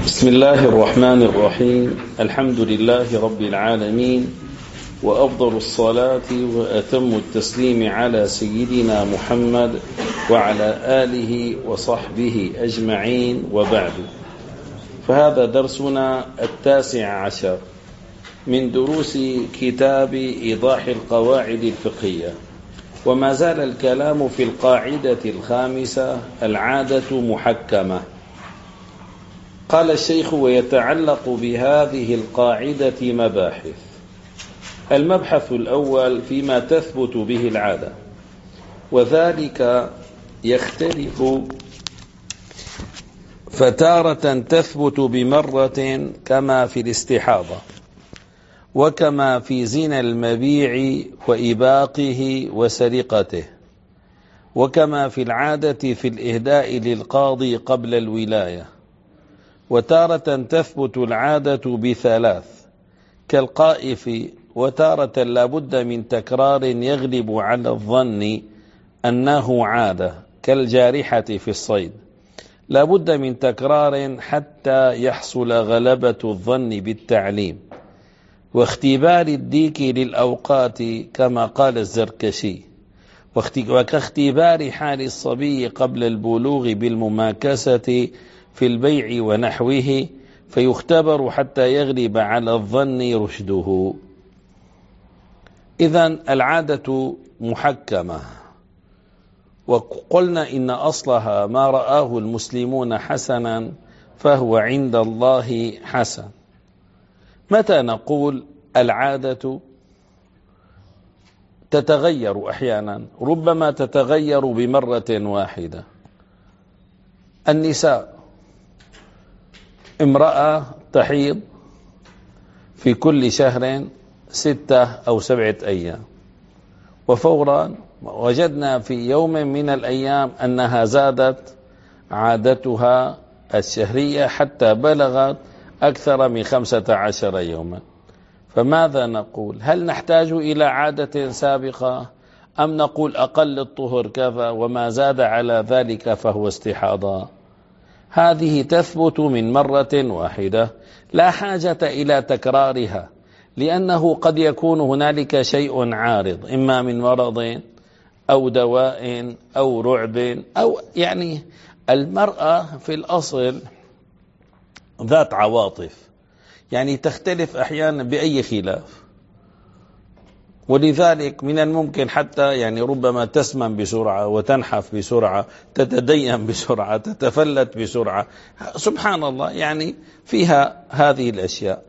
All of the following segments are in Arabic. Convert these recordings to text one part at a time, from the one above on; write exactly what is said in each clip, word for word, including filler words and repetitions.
بسم الله الرحمن الرحيم. الحمد لله رب العالمين، وأفضل الصلاة وأتم التسليم على سيدنا محمد وعلى آله وصحبه أجمعين، وبعد. فهذا درسنا التاسع عشر من دروس كتاب إيضاح القواعد الفقهية، وما زال الكلام في القاعدة الخامسة: العادة محكمة. قال الشيخ: ويتعلق بهذه القاعدة مباحث. المبحث الأول فيما تثبت به العادة، وذلك يختلف، فتارة تثبت بمرة كما في الاستحاضة، وكما في زنا المبيع وإباقه وسرقته، وكما في العادة في الإهداء للقاضي قبل الولاية. وتارة تثبت العادة بثلاث كالقائف، وتارة لا بد من تكرار يغلب على الظن أنه عادة كالجارحة في الصيد، لا بد من تكرار حتى يحصل غلبة الظن بالتعليم. واختبار الديك للأوقات كما قال الزركشي، وكاختبار حال الصبي قبل البلوغ بالمماكسة في البيع ونحوه، فيختبر حتى يغلب على الظن رشده. إذن العادة محكمة، وقلنا إن أصلها ما رآه المسلمون حسنا فهو عند الله حسن. متى نقول العادة تتغير أحيانا؟ ربما تتغير بمرة واحدة. النساء، امرأة تحيض في كل شهر ستة أو سبعة أيام، وفورا وجدنا في يوم من الأيام أنها زادت عادتها الشهرية حتى بلغت أكثر من خمسة عشر يوما. فماذا نقول؟ هل نحتاج إلى عادة سابقة، أم نقول أقل الطهر كذا وما زاد على ذلك فهو استحاضة؟ هذه تثبت من مرة واحدة، لا حاجة إلى تكرارها، لأنه قد يكون هنالك شيء عارض، إما من مرض أو دواء أو رعب، أو يعني المرأة في الأصل ذات عواطف، يعني تختلف أحيانا بأي خلاف، ولذلك من الممكن حتى يعني ربما تسمن بسرعة وتنحف بسرعة، تتدين بسرعة، تتفلت بسرعة، سبحان الله، يعني فيها هذه الأشياء.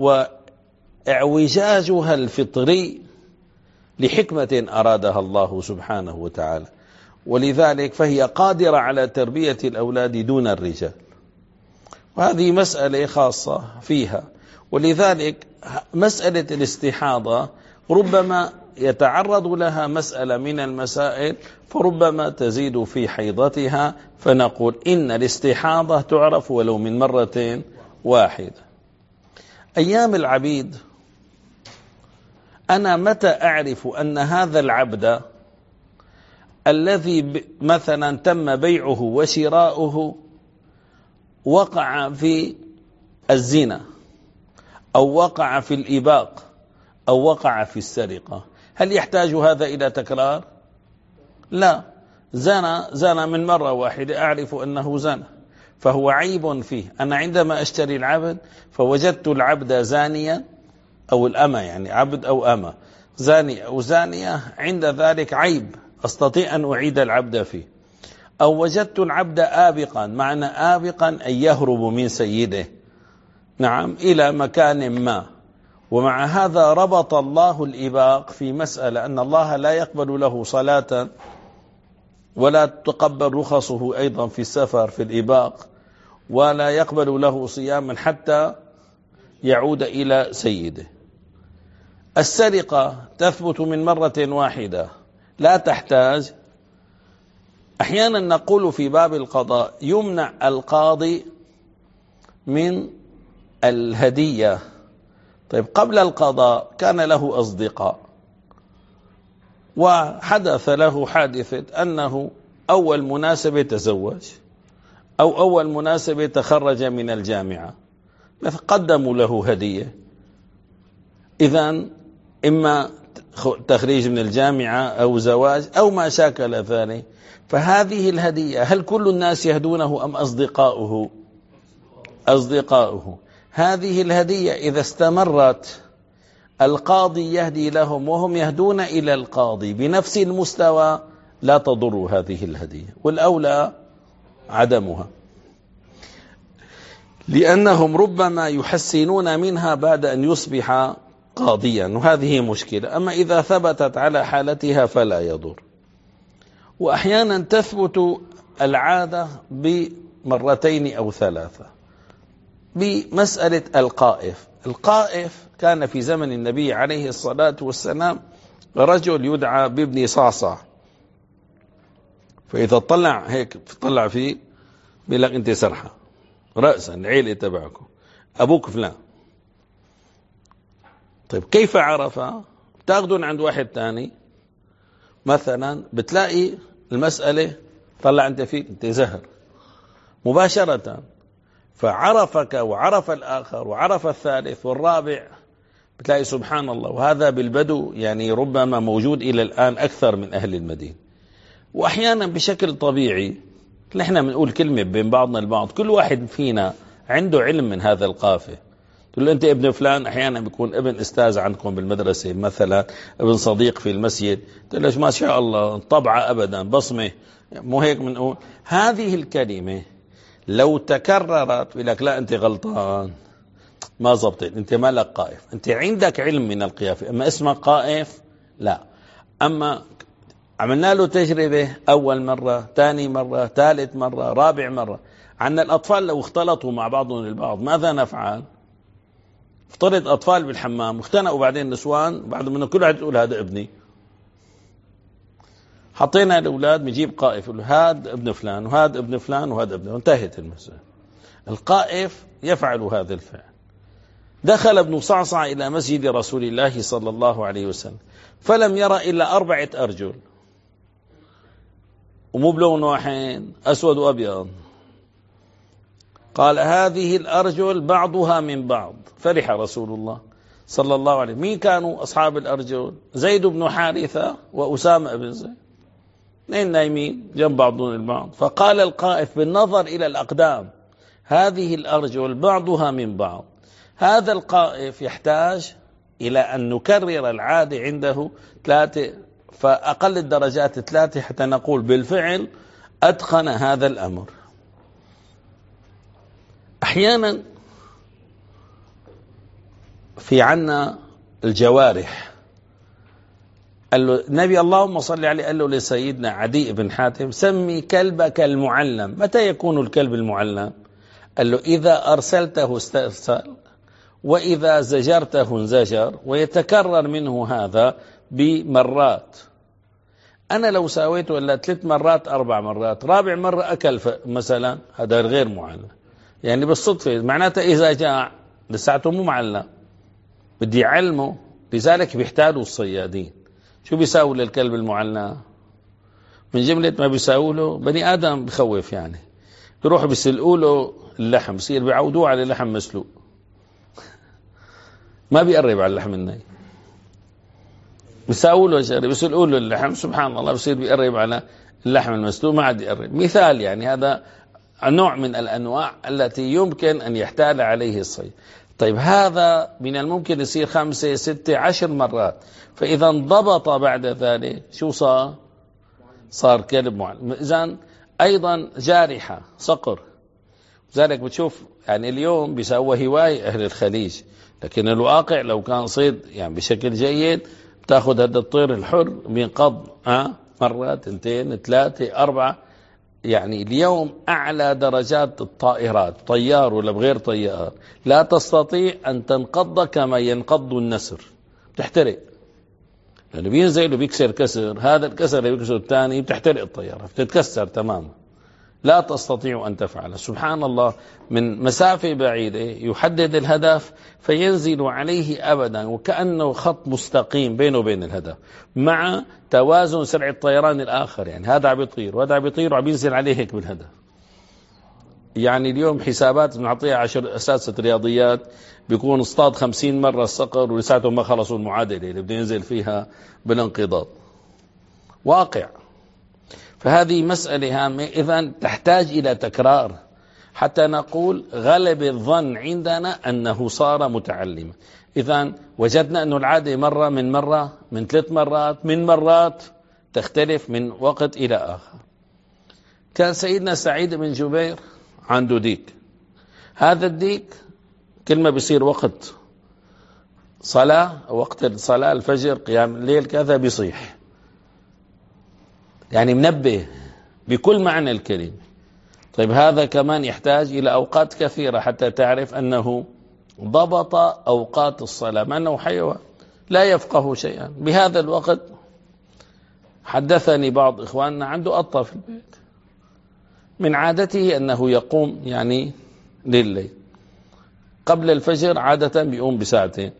واعوجاجها الفطري لحكمة أرادها الله سبحانه وتعالى، ولذلك فهي قادرة على تربية الأولاد دون الرجال، وهذه مسألة خاصة فيها. ولذلك مسألة الاستحاضة ربما يتعرض لها مسألة من المسائل، فربما تزيد في حيضتها، فنقول إن الاستحاضة تعرف ولو من مرة واحدة. أيام العبيد، أنا متى أعرف أن هذا العبد الذي مثلا تم بيعه وشراؤه وقع في الزنا، أو وقع في الإباق، أو وقع في السرقة؟ هل يحتاج هذا إلى تكرار؟ لا، زنا زنا من مرة واحدة، أعرف أنه زنا، فهو عيب فيه. أنا عندما أشتري العبد فوجدت العبد زانيا، أو الأمة، يعني عبد أو أمة، زاني أو زانية، عند ذلك عيب، أستطيع أن أعيد العبد فيه. أو وجدت العبد آبقا، معنى آبقا أن يهرب من سيده، نعم، إلى مكان ما. ومع هذا ربط الله الإباق في مسألة أن الله لا يقبل له صلاة، ولا تقبل رخصه أيضا في السفر في الإباق، ولا يقبل له صياما حتى يعود إلى سيده. السرقة تثبت من مرة واحدة، لا تحتاج. أحيانا نقول في باب القضاء يمنع القاضي من الهدية. طيب، قبل القضاء كان له أصدقاء، وحدث له حادثة أنه أول مناسبة تزوج، أو أول مناسبة تخرج من الجامعة قدموا له هدية، إذن إما تخريج من الجامعة أو زواج أو ما شاكل ذلك. فهذه الهدية هل كل الناس يهدونه أم أصدقاؤه؟ أصدقاؤه. هذه الهدية إذا استمرت القاضي يهدي لهم وهم يهدون إلى القاضي بنفس المستوى لا تضر هذه الهدية، والأولى عدمها، لأنهم ربما يحسنون منها بعد أن يصبح قاضيا، وهذه مشكلة. أما إذا ثبتت على حالتها فلا يضر. وأحيانا تثبت العادة بمرتين أو ثلاثة. بمسألة القائف، القائف كان في زمن النبي عليه الصلاة والسلام رجل يدعى بابن صعصع، فإذا طلع هيك طلع فيه بيقول لك أنت سرحة رأسا العيلة تبعكم أبوك فلان. طيب كيف عرف؟ تاخذون عند واحد تاني مثلا بتلاقي المسألة طلع أنت فيك أنت زهر مباشرة، فعرفك وعرف الآخر وعرف الثالث والرابع، بتلاقي سبحان الله. وهذا بالبدو يعني ربما موجود إلى الآن أكثر من أهل المدينة. وأحيانا بشكل طبيعي نحن بنقول كلمة بين بعضنا البعض، كل واحد فينا عنده علم من هذا القافة. تقول له أنت ابن فلان، أحيانا بيكون ابن أستاذ عندكم بالمدرسة مثلا، ابن صديق في المسجد، تقول له ما شاء الله طبعة أبدا بصمة، مو هيك بنقول. هذه الكلمة لو تكررت بيقول لك لا أنت غلطان ما زبطت، أنت مالك قائف، أنت عندك علم من القيافة، أما اسمك قائف لا. أما عملنا له تجربة أول مرة، ثاني مرة، ثالث مرة، رابع مرة. عندنا الأطفال لو اختلطوا مع بعضهم البعض ماذا نفعل؟ افترض أطفال بالحمام اختنقوا بعدين نسوان، بعد منه كل واحد يقول هذا ابني. حطينا الأولاد بنجيب قائف يقول هاد ابن فلان وهاد ابن فلان وهذا ابن، وانتهت المسألة. القائف يفعل هذا الفعل. دخل ابن صعصع إلى مسجد رسول الله صلى الله عليه وسلم فلم يرى إلا أربعة أرجل، ومو بلون واحد، أسود وأبيض. قال هذه الأرجل بعضها من بعض. فرح رسول الله صلى الله عليه وسلم. مين كانوا أصحاب الأرجل؟ زيد بن حارثة وأسامة بن زيد، اثنين نايمين جنب بعضهم البعض. فقال القائف بالنظر إلى الأقدام هذه الأرجل بعضها من بعض. هذا القائف يحتاج إلى أن نكرر العادة عنده ثلاثة، فأقل الدرجات ثلاثة حتى نقول بالفعل أتقن هذا الأمر. أحيانا في عنا الجوارح، قال له النبي اللهم صل عليه، قال له لسيدنا عدي بن حاتم سمي كلبك المعلم. متى يكون الكلب المعلم؟ قال له إذا أرسلته استرسل، وإذا زجرته انزجر، ويتكرر منه هذا بمرات. أنا لو ساويته إلا ثلاث مرات أربع مرات، رابع مرة أكل مثلا، هذا غير معلم. يعني بالصدفة، معناته إذا جاع لساعته مو معلم، بدي علمه. لذلك بيحتاجوا الصيادين. شو بيساووا للكلب المعلم؟ من جملة ما بيساووا له بني آدم بخوف، يعني بيروحوا بيسلقوا له اللحم، بصير بيعودوه على لحم مسلوق، ما بيقرب على اللحم الني. بيساووا له شغله، بيسلقوا له اللحم، سبحان الله بصير بيقرب على اللحم المسلوق، ما عاد يقرب. مثال يعني هذا نوع من الأنواع التي يمكن أن يحتال عليه الصيد. طيب هذا من الممكن يصير خمسة ستة عشر مرات، فإذا انضبط بعد ذلك شو صار؟ صار كلب معلم. إذن أيضا جارحة صقر. لذلك بتشوف يعني اليوم بيسووا هواية أهل الخليج، لكن الواقع لو كان صيد يعني بشكل جيد بتاخذ هذا الطير الحر بينقض أه؟ مرة اثنتين ثلاثة أربعة. يعني اليوم أعلى درجات الطائرات، طيار ولا بغير طيار، لا تستطيع أن تنقض كما ينقض النسر، بتحترق. لأنه بينزل وبيكسر كسر، هذا الكسر اللي بيكسر الثاني بتحترق الطيارة، بتتكسر تماما، لا تستطيع أن تفعل. سبحان الله، من مسافة بعيدة يحدد الهدف فينزل عليه أبدا وكأنه خط مستقيم بينه وبين الهدف، مع توازن سرعة الطيران الآخر. يعني هذا عم يطير وهذا عم يطير وعم ينزل عليه هيك بالهدف. يعني اليوم حسابات بنعطيها عشر أساتذة رياضيات بيكون اصطاد خمسين مرة الصقر ولساتهم ما خلصوا المعادلة اللي بده ينزل فيها بالانقضاض. واقع. فهذه مسألة هامة، إذن تحتاج إلى تكرار حتى نقول غلب الظن عندنا أنه صار متعلما. إذن وجدنا أن العادة مرة من مرة من ثلاث مرات من مرات تختلف من وقت إلى آخر. كان سيدنا سعيد بن جبير عنده ديك، هذا الديك كل ما بيصير وقت صلاة وقت الصلاة الفجر قيام الليل كذا بيصيح، يعني منبه بكل معنى الكلمة. طيب هذا كمان يحتاج إلى أوقات كثيرة حتى تعرف أنه ضبط أوقات الصلاة، ما أنه حيوان لا يفقه شيئا. بهذا الوقت حدثني بعض إخواننا عنده قطة في البيت، من عادته أنه يقوم يعني لليل قبل الفجر، عادة بيقوم بساعتين.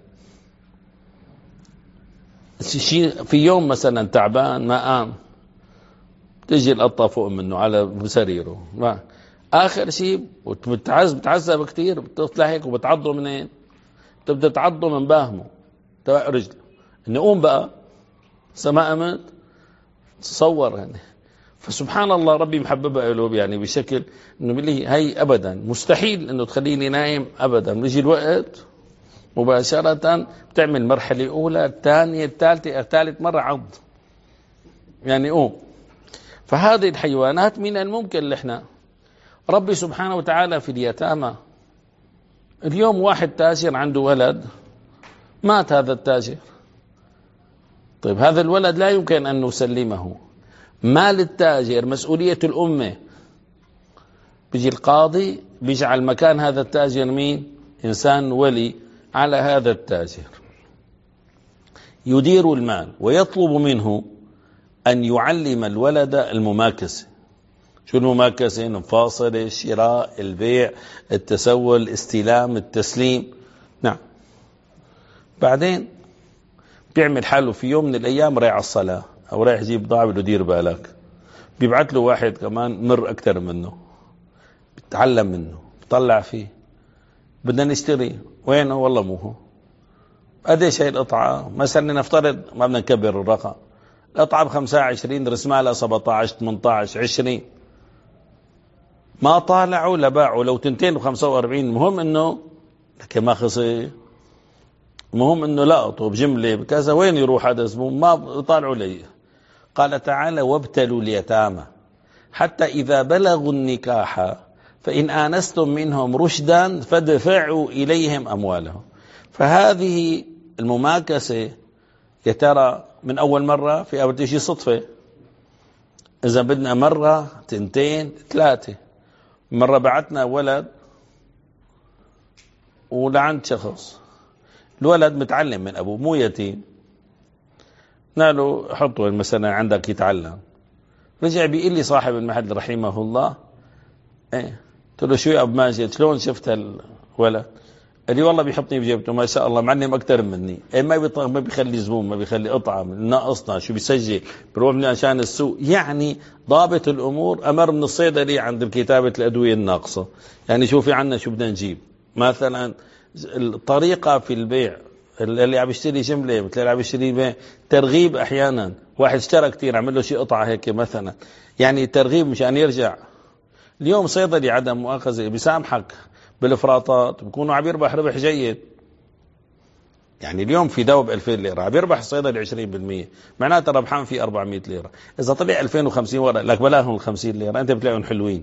في يوم مثلا تعبان ما قام، تجي القطة فوق منه على سريره، ما آخر شيء بتعز بتعذب كتير، بتطلع هيك وبتعضه منين؟ تبدأ تعضه من باهمه تبع رجله، إنه قوم بقى سما قمت. تصور يعني. فسبحان الله ربي محببها له يعني بشكل انه بيقول هي ابدا مستحيل انه تخليني نايم ابدا، بيجي الوقت مباشرة بتعمل مرحلة اولى الثانية الثالثة الثالث مرة عض يعني قوم. فهذه الحيوانات من الممكن اللي احنا ربي سبحانه وتعالى في اليتامى. اليوم واحد تاجر عنده ولد مات هذا التاجر، طيب هذا الولد لا يمكن أن نسلمه، مال التاجر مسؤولية الأمة. بيجي القاضي بيجعل مكان هذا التاجر مين؟ إنسان ولي على هذا التاجر، يدير المال ويطلب منه أن يعلم الولد المماكسة. شو المماكسة؟ المفاصلة، الشراء، البيع، التسول، الاستلام، التسليم. نعم. بعدين بيعمل حاله في يوم من الأيام رايح على الصلاة أو رايح يجيب بضاعة بده يدير بالك، بيبعت له واحد كمان مر أكثر منه، بتعلم منه، بطلع فيه، بدنا نشتري، وينه؟ والله مو هو. قديش هي القطعة؟ مثلا نفترض ما بدنا نكبر الرقم، القطعة بخمسة وعشرين رسمها لها سبعة عشر ثمانية عشر عشرين، ما طالعوا لباعوا لو تنتين بخمسة وأربعين، المهم انه لكن ما خسر، المهم انه لقطوا بجملة بكذا، وين يروح هذا الزبون؟ ما طالعوا لي. قال تعالى وابتلوا اليتامى حتى إذا بلغوا النكاح فإن آنستم منهم رشدا فادفعوا إليهم أموالهم. فهذه المماكسة يا ترى من أول مرة في أول شيء صدفة، إذا بدنا مرة تنتين ثلاثة. مرة بعتنا ولد ولعند شخص، الولد متعلم من أبوه مو يتيم، ناله حطه مثلا عندك يتعلم. رجع بيقول لي صاحب المحل رحمه الله، ايه قلت له شو يا ابو ماجد شلون شفت الولد؟ قال لي والله بيحطني بجيبته ما شاء الله معلم اكثر مني، ايه ما بيطلع ما بيخلي زبون ما بيخلي قطعه ناقصنا شو بيسجل بروح من عشان السوق. يعني ضابط الامور امر من الصيدلي عند كتابه الادويه الناقصه، يعني شوفي عنا شو بدنا نجيب. مثلا الطريقه في البيع، اللي عم يشتري جمله مثل اللي عم يشتري بيع، ترغيب احيانا واحد اشترى كثير عمل له شيء قطعه هيك مثلا، يعني ترغيب مشان يرجع. اليوم صيدلي عدم مؤاخذه بيسامحك بالافراطات، بيكونوا عم يربح ربح جيد. يعني اليوم في دواء ب ألفين ليره عم يربح الصيدلي عشرين بالمية، معناته ربحان في أربعمية ليره. اذا طلع ألفين وخمسين ورقه لك بلاهم ال خمسين ليره، انت بتلاقيهم حلوين.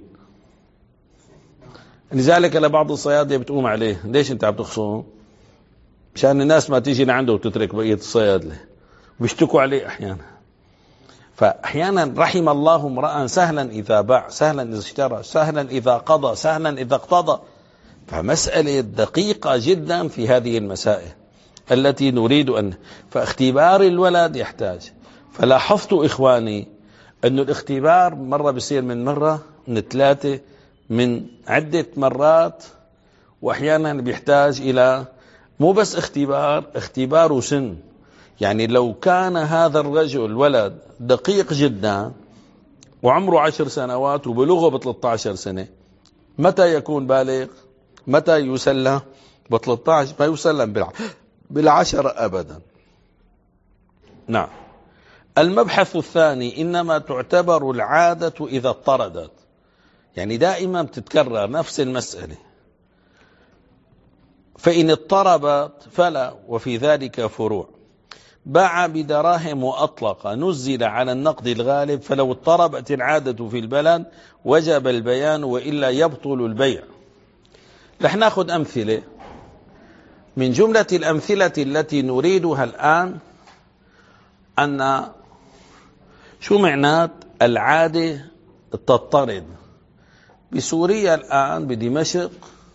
لذلك لبعض الصيادله بتقوم عليه، ليش انت عم تخصم؟ مشان الناس ما تيجي لعنده وتترك بقيه الصيادله، بيشتكوا عليه احيانا. فاحيانا رحم الله امرأ سهلا اذا باع، سهلا اذا اشترى، سهلا اذا قضى، سهلا اذا اقتضى. فمسألة دقيقة جدا في هذه المسائل التي نريد أن فاختبار الولد يحتاج. فلاحظت إخواني أن الاختبار مرة بيصير من مرة من ثلاثة من عدة مرات، وأحيانا بيحتاج إلى مو بس اختبار، اختبار سن. يعني لو كان هذا الرجل ولد دقيق جدا وعمره عشر سنوات وبلغه ب ثلاثة عشر سنة، متى يكون بالغ؟ متى يسلم؟ بثلاثة عشر ما يسلم بالعشرة أبدا. نعم. المبحث الثاني إنما تعتبر العادة إذا اضطردت، يعني دائما بتتكرر نفس المسألة، فإن اضطربت فلا، وفي ذلك فروع. باع بدراهم وأطلق نزل على النقد الغالب، فلو اضطربت العادة في البلد وجب البيان وإلا يبطل البيع. رح ناخذ أمثلة. من جملة الأمثلة التي نريدها الآن أن شو معنات العادة تضطرد. بسوريا الآن بدمشق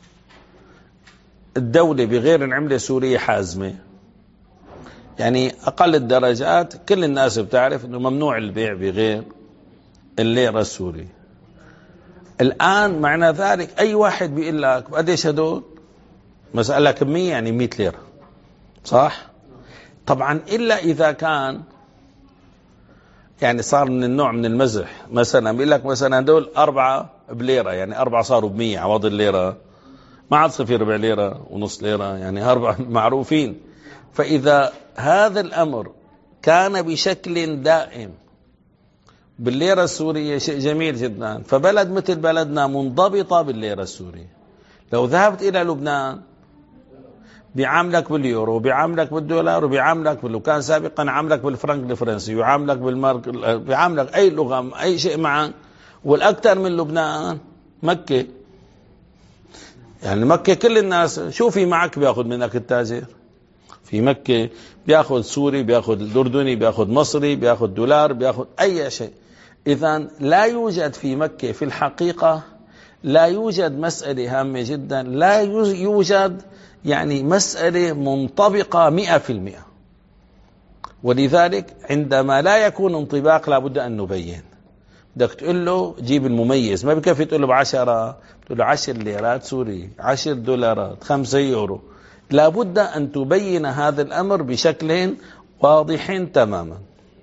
الدولة بغير العملة السورية حازمة، يعني أقل الدرجات كل الناس بتعرف أنه ممنوع البيع بغير الليرة السورية. الآن معنى ذلك أي واحد بيقول لك قديش هدول، مسألة كمية يعني مئة ليرة، صح؟ طبعا إلا إذا كان يعني صار من النوع من المزح، مثلا بيقول لك مثلا هدول أربعة بليرة، يعني أربعة صاروا بمية عوض الليرة، ما عاد صفر ربع ليرة ونص ليرة، يعني أربعة معروفين. فإذا هذا الأمر كان بشكل دائم بالليرة السورية شيء جميل جدا، فبلد مثل بلدنا منضبطة بالليرة السورية. لو ذهبت إلى لبنان بيعاملك باليورو، بيعاملك بالدولار، وبيعاملك لو كان سابقا عاملك بالفرنك الفرنسي، ويعاملك بالمارك، بيعاملك أي لغة أي شيء معك. والأكثر من لبنان مكة، يعني مكة كل الناس شو في معك بياخذ منك التاجر. في مكة بياخذ سوري، بياخذ أردني، بياخذ مصري، بياخذ دولار، بياخذ أي شيء. إذن لا يوجد في مكة في الحقيقة لا يوجد مسألة هامة جدا، لا يوجد يعني مسألة منطبقة مئة في المئة. ولذلك عندما لا يكون انطباق لابد أن نبين. بدك تقول له جيب المميز، ما بكفي تقول له بعشرة، تقول له عشر ليرات سوري، عشر دولارات، خمسة يورو. لابد أن تبين هذا الأمر بشكل واضح تماما،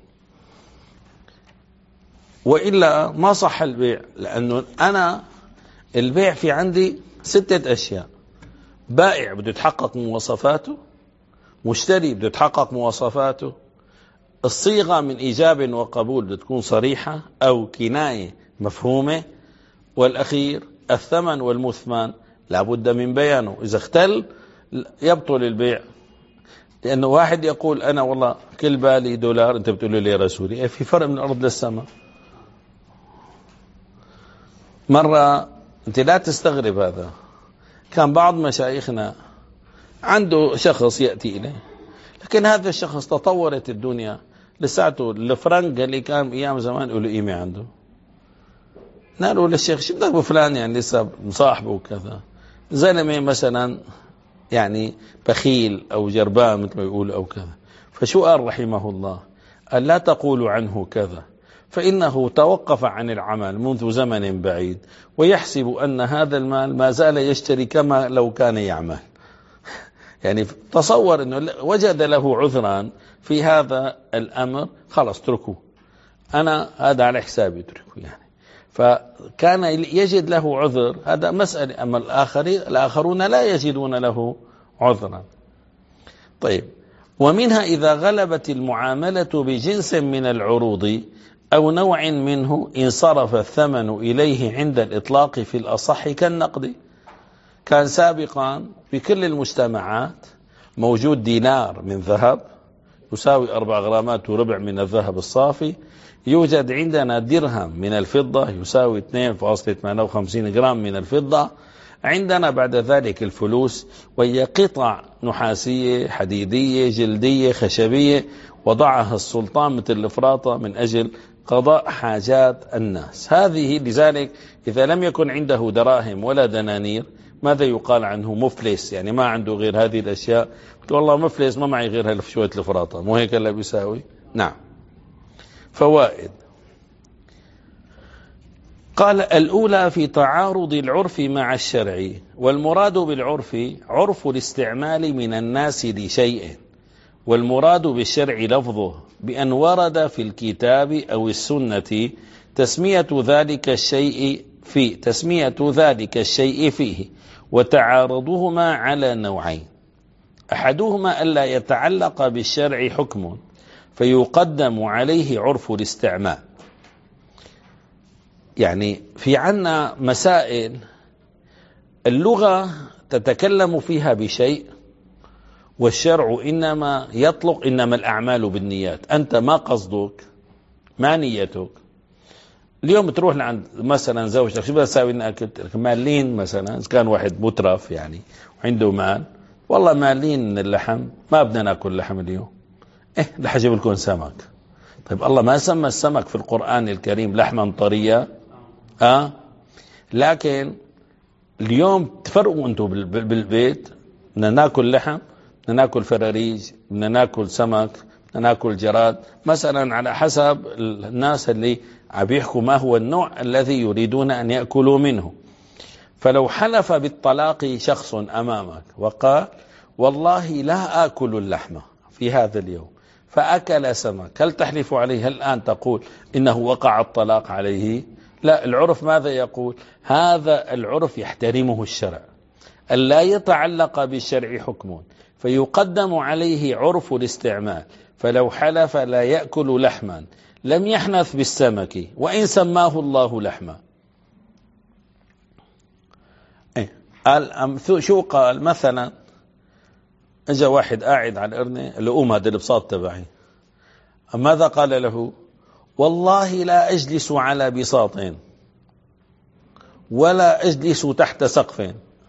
وإلا ما صح البيع. لأنه أنا البيع في عندي ستة أشياء: بائع بده يتحقق مواصفاته، مشتري بده يتحقق مواصفاته، الصيغة من إيجاب وقبول بده تكون صريحة أو كناية مفهومة، والأخير الثمن والمثمن لابد من بيانه. إذا اختل يبطل البيع. لأنه واحد يقول أنا والله كل بالي دولار، أنت بتقول له ليرة سورية، في فرق من الأرض للسماء. مرة أنت لا تستغرب هذا، كان بعض مشايخنا عنده شخص يأتي إليه، لكن هذا الشخص تطورت الدنيا لساته الفرنك اللي كان أيام زمان يقولوا قيمة عنده. نقولوا للشيخ شو بدك بفلان، يعني لسه مصاحبه وكذا، زلمة مثلا يعني بخيل أو جربان مثل ما يقولوا أو كذا. فشو قال رحمه الله؟ قال لا تقولوا عنه كذا، فإنه توقف عن العمل منذ زمن بعيد، ويحسب أن هذا المال ما زال يشتري كما لو كان يعمل. يعني تصور أنه وجد له عذرا في هذا الأمر، خلاص اتركوه، أنا هذا على حسابي اتركه. يعني فكان يجد له عذر، هذا مسألة. أما الآخرين الآخرون لا يجدون له عذرا. طيب، ومنها إذا غلبت المعاملة بجنس من العروض أو نوع منه انصرف الثمن إليه عند الإطلاق في الأصح كالنقد. كان سابقا في كل المجتمعات موجود دينار من ذهب يساوي أربع غرامات وربع من الذهب الصافي، يوجد عندنا درهم من الفضة يساوي اثنين فاصلة ثمانية وخمسين جرام من الفضة. عندنا بعد ذلك الفلوس، وهي قطع نحاسية حديدية جلدية خشبية وضعها السلطان مثل الفراطة من أجل قضاء حاجات الناس. هذه لذلك إذا لم يكن عنده دراهم ولا دنانير ماذا يقال عنه؟ مفلس، يعني ما عنده غير هذه الأشياء. والله مفلس، ما معي غير شوية الفراطة، مو هيك اللي بيساوي. نعم. فوائد. قال الأولى في تعارض العرف مع الشرع، والمراد بالعرف عرف الاستعمال من الناس لشيء، والمراد بالشرع لفظه بأن ورد في الكتاب أو السنة تسمية ذلك الشيء في تسمية ذلك الشيء فيه وتعارضهما على نوعين: أحدهما ألا يتعلق بالشرع حكم فيقدم عليه عرف الاستعمال. يعني في عنا مسائل اللغة تتكلم فيها بشيء والشرع إنما يطلق إنما الأعمال بالنيات. أنت ما قصدك؟ ما نيتك؟ اليوم تروح لعند مثلا زوجتك، شو بدها تساوي؟ انك مالين مثلا، اذا كان واحد مترف يعني وعنده مال، والله مالين اللحم، ما بدنا ناكل لحم اليوم، ايه رح اجيب لكم سمك. طيب الله ما سمى السمك في القرآن الكريم لحما طريا؟ اه لكن اليوم تفرقوا انتم بالبيت، بدنا ناكل لحم، بدنا ناكل فراريج، بدنا ناكل سمك، بدنا ناكل جراد، مثلا على حسب الناس اللي عم بيحكوا ما هو النوع الذي يريدون أن يأكلوا منه. فلو حلف بالطلاق شخص أمامك وقال والله لا آكل اللحمة في هذا اليوم، فأكل سمك، هل تحلف عليه؟ هل الآن تقول إنه وقع الطلاق عليه؟ لا، العرف ماذا يقول؟ هذا العرف يحترمه الشرع، ألا يتعلق بالشرع حكم فيقدم عليه عرف الاستعمال. فلو حلف لا يأكل لحما لم يحنث بالسمك وإن سماه الله لحما. إيه؟ شو قال؟ مثلا اجى واحد قاعد على القرنة، اللؤوم هذا البساط تبعي، ماذا قال له؟ والله لا أجلس على بساط ولا أجلس تحت سقف.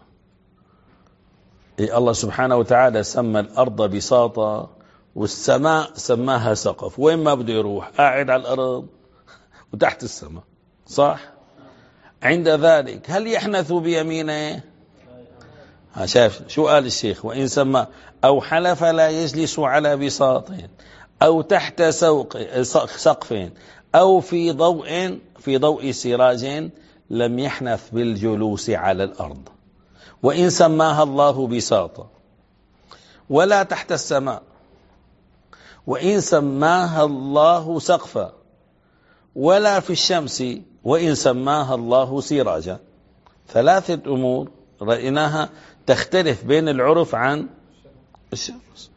إيه؟ الله سبحانه وتعالى سمى الأرض بساطا والسماء سماها سقف، وين ما بده يروح قاعد على الأرض وتحت السماء، صح؟ عند ذلك هل يحنث بيمينه؟ ها شايف شو قال الشيخ؟ وإن سمى أو حلف لا يجلس على بساط أو تحت سوق سقف أو في ضوء في ضوء سراج لم يحنث بالجلوس على الأرض، وإن سماها الله بساطا، ولا تحت السماء، وإن سماها الله سقفا، ولا في الشمس وإن سماها الله سراجا. ثلاثة أمور رأيناها تختلف بين العرف عن الشمس.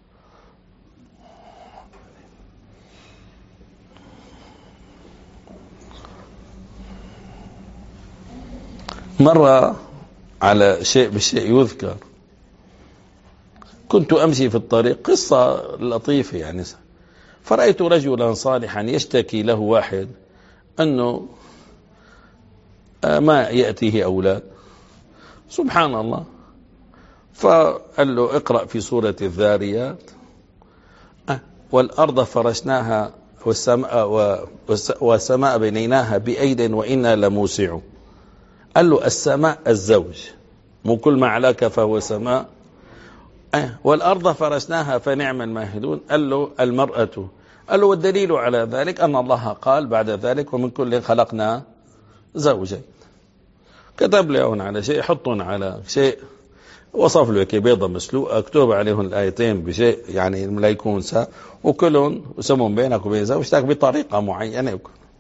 مرة على شيء بالشيء يذكر، كنت أمشي في الطريق، قصة لطيفة يعني، فرأيت رجلا صالحا يشتكي له واحد أنه ما يأتيه أولاد، سبحان الله. فقال له اقرأ في سورة الذاريات والأرض فرشناها والسماء, والسماء بنيناها بأيد وإنا لموسعون. قال له السماء الزوج، مو كل ما علاك فهو سماء. والأرض فرشناها فنعم الماهدون. قال له المرأة. قال له والدليل على ذلك أن الله قال بعد ذلك ومن كل خلقنا زوجين. كتب لي هون على شيء، حطون على شيء، وصف له كي بيضة مسلوقة، اكتب عليهم الآيتين بشيء يعني لا يكون سا، وكلهم وسمون بينك وبين زوجتك بطريقة معينة.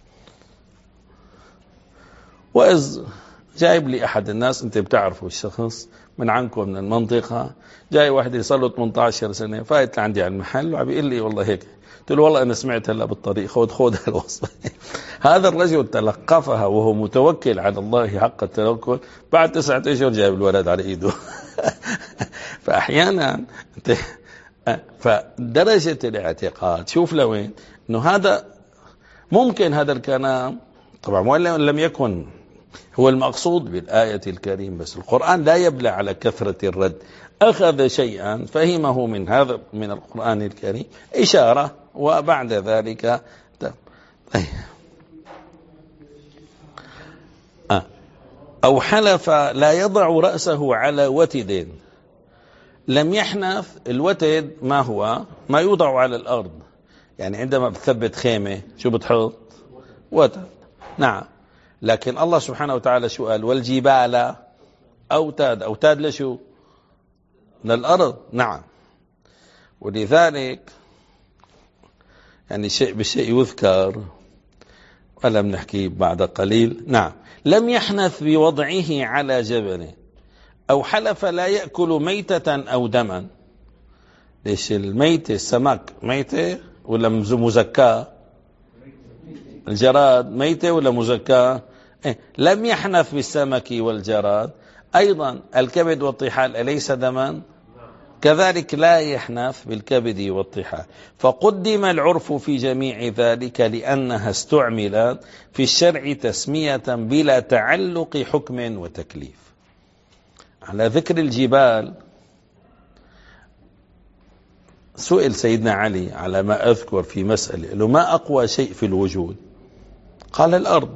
وإذ جايب لي أحد الناس، أنت بتعرفوا الشخص من عنكم من المنطقة، جاي واحد يصل له ثمانية عشر سنة، فايت لعندي على المحل وعم بيقول لي والله هيك. قلت له والله أنا سمعت هلا بالطريق، خذ خذ الوصفة. هذا الرجل تلقفها وهو متوكل على الله حق التوكل، بعد تسعة أشهر جايب الولد على إيده. فأحيانا فدرجة الاعتقاد شوف لوين إنه هذا ممكن، هذا الكلام طبعا ولا لم يكن هو المقصود بالآية الكريمة، بس القرآن لا يبلى على كثرة الرد. أخذ شيئا فهمه من هذا من القرآن الكريم إشارة، وبعد ذلك أو حلف لا يضع رأسه على وتد لم يحنث. الوتد ما هو؟ ما يوضع على الأرض، يعني عندما بتثبت خيمة شو بتحط؟ وتد. نعم، لكن الله سبحانه وتعالى شو قال؟ والجبال أوتاد. أوتاد لشو؟ للأرض. نعم، ولذلك يعني شيء بالشيء يذكر ألم نحكي بعد قليل. نعم. لم يحنث بوضعه على جبل أو حلف لا يأكل ميتة أو دما. ليش الميتة السمك ميتة ولا مزكاة؟ الجراد ميتة ولا مزكاة؟ إيه. لم يحنث بالسمك والجراد. أيضا الكبد والطحال أليس دما؟ كذلك لا يحنث بالكبد والطحال. فقدم العرف في جميع ذلك لأنها استعملت في الشرع تسمية بلا تعلق حكم وتكليف. على ذكر الجبال، سئل سيدنا علي على ما أذكر في مسألة، له ما أقوى شيء في الوجود؟ قال الأرض.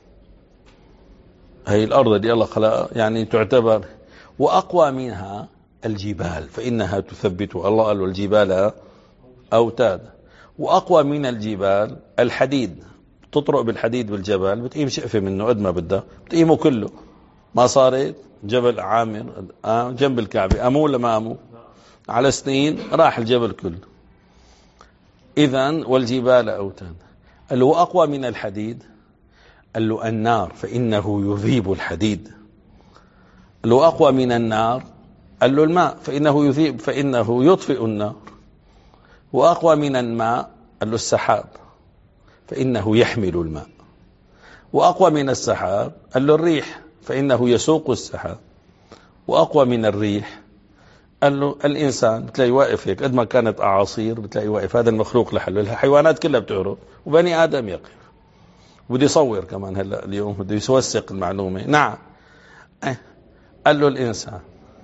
هي الأرض اللي الله خلقها يعني تعتبر، وأقوى منها الجبال فإنها تثبت. الله قال الجبال أوتاد. وأقوى من الجبال الحديد، تطرق بالحديد بالجبل بتقيم شقفة منه قد ما بدها، بتقيمه كله. ما صارت جبل عامر آه جنب الكعبة أمو ولا ما أمو؟ على سنين راح الجبل كله. إذن والجبال أوتاد. قال له أقوى من الحديد؟ قال له النار فإنه يذيب الحديد. قال له أقوى من النار؟ قال له الماء فإنه يذيب فإنه يطفئ النار. وأقوى من الماء؟ قال له السحاب فإنه يحمل الماء. وأقوى من السحاب؟ قال له الريح فإنه يسوق السحاب. وأقوى من الريح؟ قال له الإنسان. بتلاقي واقف هيك قد ما كانت أعاصير بتلاقي واقف، هذا المخلوق لحاله. الحيوانات كلها بتعرف وبني آدم يقف. بدي يصور كمان هلا اليوم بده يوثق المعلومة. نعم. قال له الإنسان،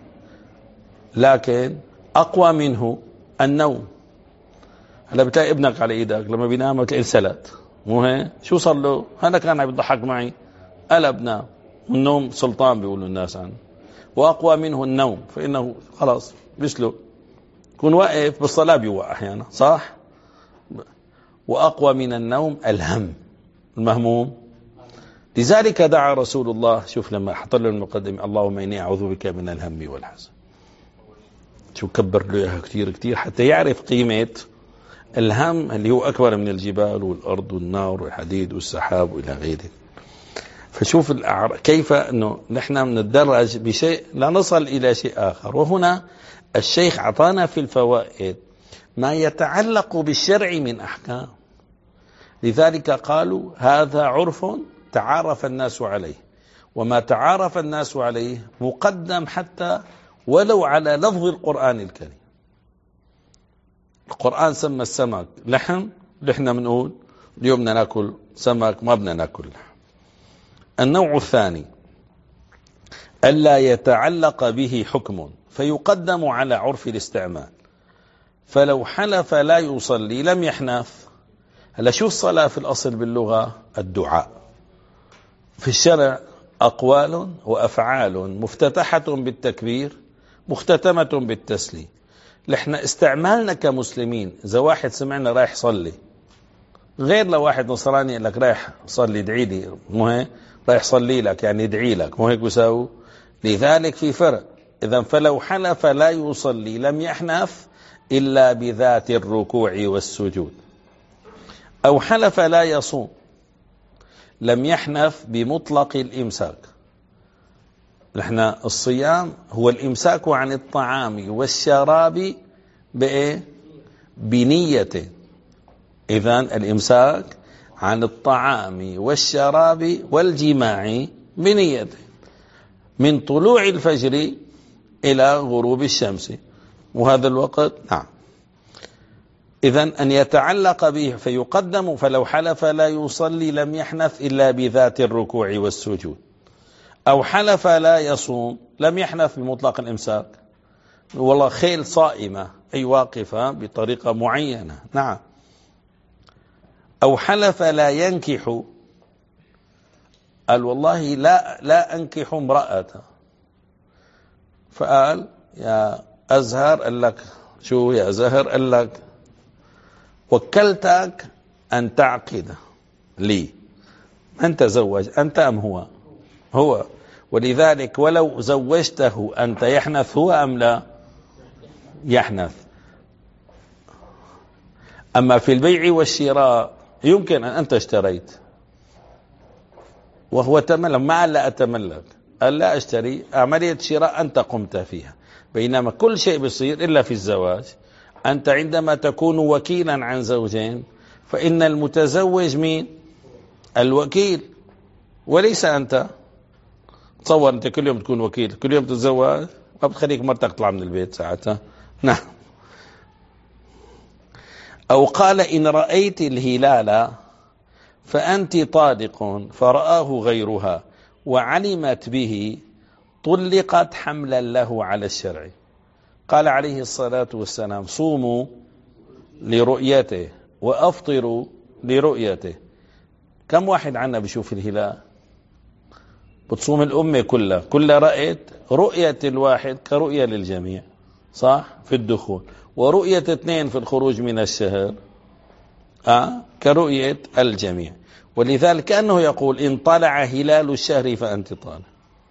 لكن أقوى منه النوم. هلا بتلاقي ابنك على إيدك لما بينام بتلاقي انسلت، مو هيك؟ شو صار له؟ هذا كان عم يضحك معي قلب نام. والنوم سلطان بيقولوا الناس عنه. وأقوى منه النوم فإنه خلاص بيسلو، يكون واقف بالصلاة بيوقع أحيانا، صح؟ وأقوى من النوم الهم، المهموم. لذلك دعا رسول الله، شوف لما حط له المقدمة، اللهم إني أعوذ بك من الهم والحزن. شو كبر له إياها كتير كتير حتى يعرف قيمة الهم اللي هو أكبر من الجبال والأرض والنار والحديد والسحاب وإلى غيره. فشوف الأعر... كيف أنه نحن بنتدرج بشيء لا نصل إلى شيء آخر. وهنا الشيخ عطانا في الفوائد ما يتعلق بالشرع من أحكام. لذلك قالوا هذا عرف تعارف الناس عليه، وما تعارف الناس عليه مقدم حتى ولو على لفظ القرآن الكريم. القرآن سمى السمك لحم، نحن بنقول اليوم بدنا ناكل سمك، ما بدنا ناكل لحم. النوع الثاني ألا يتعلق به حكم فيقدم على عرف الاستعمال. فلو حلف لا يصلي لم يحنث. هلا شو الصلاة في الأصل باللغة؟ الدعاء. في الشرع أقوال وأفعال مفتتحة بالتكبير مختتمة بالتسليم. نحن استعمالنا كمسلمين، إذا واحد سمعنا رايح صلي، غير لو واحد نصراني يقول لك رايح صلي ادعي لي، مو هيك؟ رايح صلي لك يعني ادعي لك، مو هيك بيساووا؟ لذلك في فرق. إذا فلو حلف لا يصلي لم يحنث إلا بذات الركوع والسجود. أو حلف لا يصوم لم يحنث بمطلق الإمساك. نحن الصيام هو الإمساك عن الطعام والشراب بإيه؟ بنية. إذن الإمساك عن الطعام والشراب والجماع بنية من طلوع الفجر إلى غروب الشمس، وهذا الوقت. نعم. إذن أن يتعلق به فيقدم. فلو حلف لا يصلي لم يحنث إلا بذات الركوع والسجود. أو حلف لا يصوم لم يحنث بمطلق الإمساك. والله خيل صائمة أي واقفة بطريقة معينة. نعم. أو حلف لا ينكح، قال والله لا لا أنكح امرأة، فقال يا أزهر، قال لك شو يا زهر؟ قال لك وكلتك أن تعقد لي. من تزوج أنت أم هو؟ هو. ولذلك ولو زوجته أنت يحنث هو أم لا؟ يحنث. أما في البيع والشراء يمكن أن أنت اشتريت وهو تملك، ما قال لا أتملك، قال لا أشتري، عملية شراء أنت قمت فيها. بينما كل شيء بيصير إلا في الزواج، أنت عندما تكون وكيلا عن زوجين فإن المتزوج مين؟ الوكيل وليس أنت. تصور أنت كل يوم تكون وكيل، كل يوم تتزوج، ما بتخليك مرتك تطلع من البيت ساعتها. نعم. أو قال إن رأيت الهلال فأنت طالق فرآه غيرها وعلمت به طلقت حملا له على الشرع. قال عليه الصلاة والسلام صوموا لرؤيته وأفطروا لرؤيته. كم واحد عنا بيشوف الهلال؟ بتصوم الأمة كلها، كلها رأيت. رؤية الواحد كرؤية للجميع، صح؟ في الدخول. ورؤية اثنين في الخروج من الشهر آه كرؤية الجميع. ولذلك كأنه يقول إن طلع هلال الشهر فأنت طالع.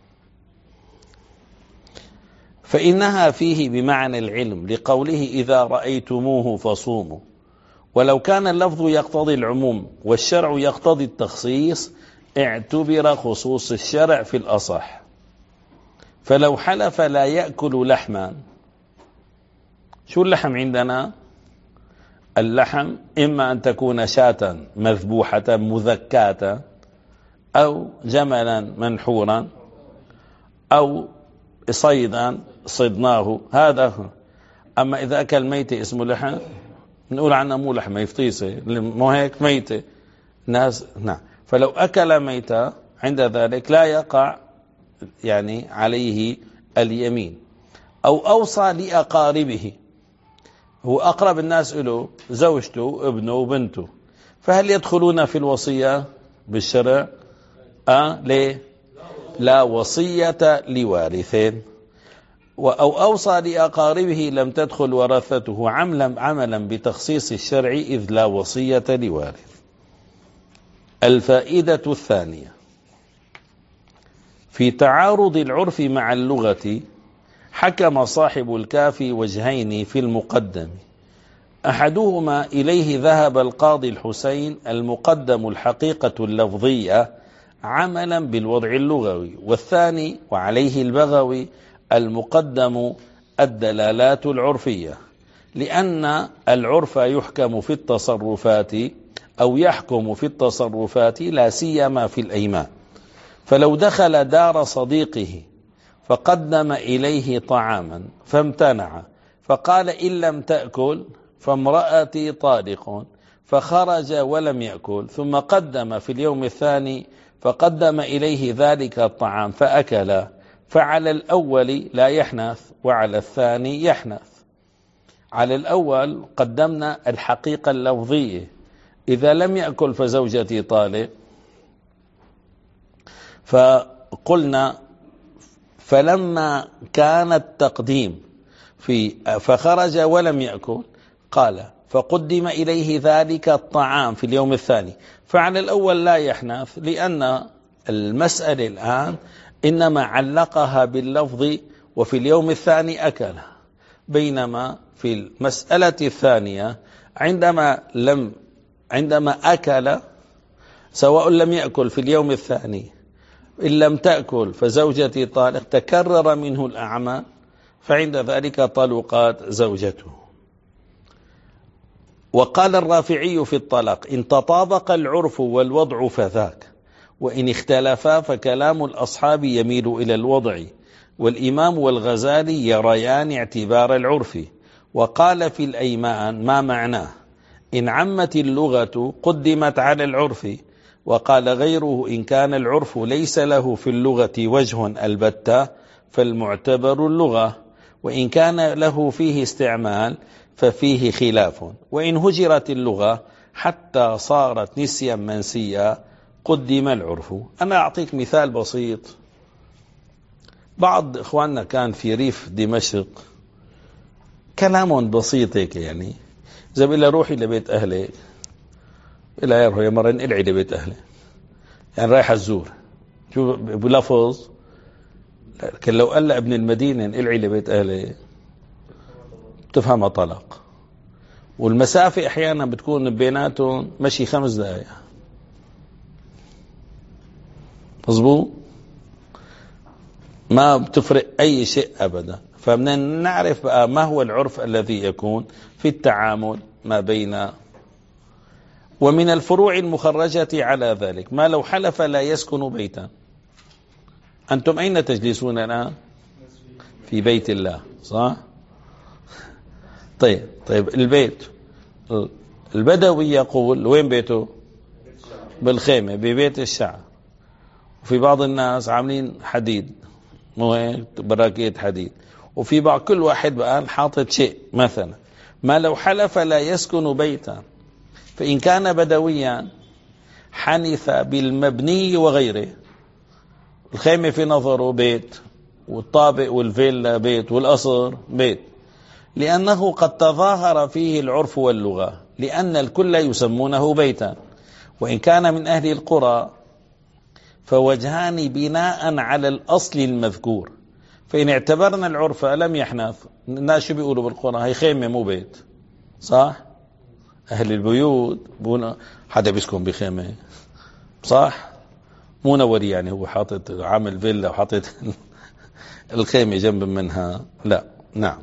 فإنها فيه بمعنى العلم لقوله إذا رأيتموه فصوموا. ولو كان اللفظ يقتضي العموم والشرع يقتضي التخصيص اعتبر خصوص الشرع في الأصح. فلو حلف لا يأكل لحما، شو اللحم عندنا؟ اللحم إما أن تكون شاة مذبوحة مذكاة أو جملا منحورا أو صيدا صدناه، هذا. أما إذا أكل ميتة اسمه لحم، نقول عنه مو لحمة يفطيسة، مو هيك ميتة ناس. نعم. فلو أكل ميتة عند ذلك لا يقع يعني عليه اليمين. أو أوصى لأقاربه، هو أقرب الناس له زوجته ابنه وبنته، فهل يدخلون في الوصية بالشرع؟ أه ليه؟ لا وصية لوارثين. أو أوصى لأقاربه لم تدخل ورثته عملا عملا بتخصيص الشرع إذ لا وصية لوارث. الفائدة الثانية في تعارض العرف مع اللغة حكم صاحب الكافي وجهين في المقدم. أحدهما إليه ذهب القاضي الحسين المقدم الحقيقة اللفظية عملا بالوضع اللغوي، والثاني وعليه البغوي المقدم الدلالات العرفية، لأن العرف يحكم في التصرفات أو يحكم في التصرفات لا سيما في الأيمان. فلو دخل دار صديقه فقدم إليه طعاما فامتنع فقال إن لم تأكل فامرأتي طالق، فخرج ولم يأكل، ثم قدم في اليوم الثاني فقدم إليه ذلك الطعام فأكل، فعلى الأول لا يحنث وعلى الثاني يحنث. على الأول قدمنا الحقيقة اللفظية، إذا لم يأكل فزوجتي طالق، فقلنا فلما كان التقديم في فخرج ولم يأكل قال فقدم إليه ذلك الطعام في اليوم الثاني، فعلى الأول لا يحنث، لأن المسألة الآن إنما علقها باللفظ وفي اليوم الثاني أكل. بينما في المسألة الثانية عندما لم عندما أكل سواء لم يأكل في اليوم الثاني إن لم تأكل فزوجتي طالق، تكرر منه الأعمال، فعند ذلك طلقت زوجته. وقال الرافعي في الطلاق إن تطابق العرف والوضع فذاك، وإن اختلفا فكلام الأصحاب يميل إلى الوضع، والإمام والغزالي يريان اعتبار العرف. وقال في الأيمان ما معناه إن عمت اللغة قدمت على العرف. وقال غيره إن كان العرف ليس له في اللغة وجه البتة فالمعتبر اللغة، وإن كان له فيه استعمال ففيه خلاف، وإن هجرت اللغة حتى صارت نسيا منسيا قدم العرف. أنا أعطيك مثال بسيط. بعض إخواننا كان في ريف دمشق كلام بسيط هيك، يعني زي بيقول روحي لبيت أهلي، إلا يروح يمرن إلعي لبيت أهلي، يعني رايح الزور، شو بلفظ. لكن لو قال ابن المدينة إلعي لبيت أهلي تفهمها طلاق، والمسافة أحيانا بتكون بيناتهم مشي خمس دقائق. مظبوط، ما بتفرق أي شيء أبدا. فبدنا نعرف بقى ما هو العرف الذي يكون في التعامل ما بين. ومن الفروع المخرجة على ذلك ما لو حلف لا يسكن بيتا. أنتم أين تجلسون الآن؟ في بيت الله، صح؟ طيب طيب البيت البدوي يقول وين بيته؟ بالخيمة ببيت الشعر. وفي بعض الناس عاملين حديد، مو هيك؟ براكيت حديد. وفي بعض كل واحد بقى حاطط شيء. مثلا ما لو حلف لا يسكن بيتا، فإن كان بدويا حنث بالمبني وغيره. الخيمة في نظره بيت، والطابق والفيلا بيت، والقصر بيت، لأنه قد تظاهر فيه العرف واللغة، لأن الكل يسمونه بيتا. وإن كان من أهل القرى فوجهان بناء على الأصل المذكور. فإن اعتبرنا العرف لم يحنث، الناس شو بيقولوا بالقرى؟ هي خيمة مو بيت، صح؟ أهل البيوت حدا بيسكن بخيمة، صح؟ مو نوري يعني هو حاطط عامل فيلا وحاطط الخيمة جنب منها، لا. نعم.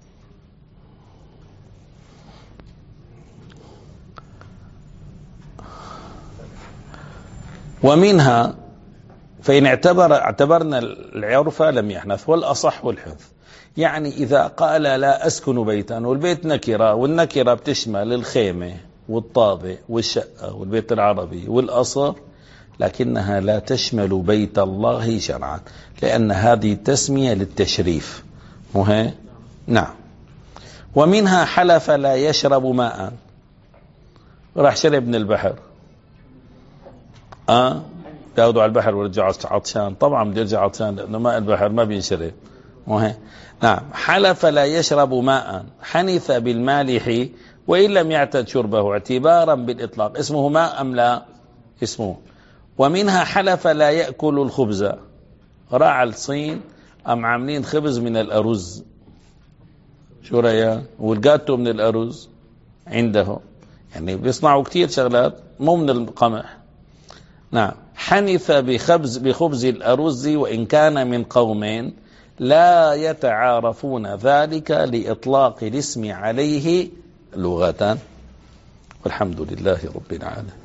ومنها فإن اعتبر اعتبرنا العرف لم يحنث، والأصح والحنث. يعني إذا قال لا أسكن بيتا والبيت نكرة، والنكرة بتشمل الخيمة والطابق والشقة والبيت العربي والقصر، لكنها لا تشمل بيت الله شرعا، لأن هذه تسمية للتشريف، مو هيك؟ نعم. ومنها حلف لا يشرب ماء، راح شرب من البحر، اه ياخذوا على البحر ورجعوا عطشان. طبعا بده يرجع عطشان لأنه ماء البحر ما بينشرب، مو هيك؟ نعم. حلف لا يشرب ماء، حنث بالمالح وإن لم يعتد شربه اعتبارا بالإطلاق. اسمه ماء أم لا؟ اسمه. ومنها حلف لا يأكل الخبز، راح الصين أم عاملين خبز من الأرز، شو رأيك؟ والجاتو من الأرز عنده، يعني بيصنعوا كتير شغلات مو من القمح. نعم. حنث بخبز بخبز الأرز وإن كان من قوم لا يتعارفون ذلك لإطلاق الاسم عليه لغة. والحمد لله رب العالمين.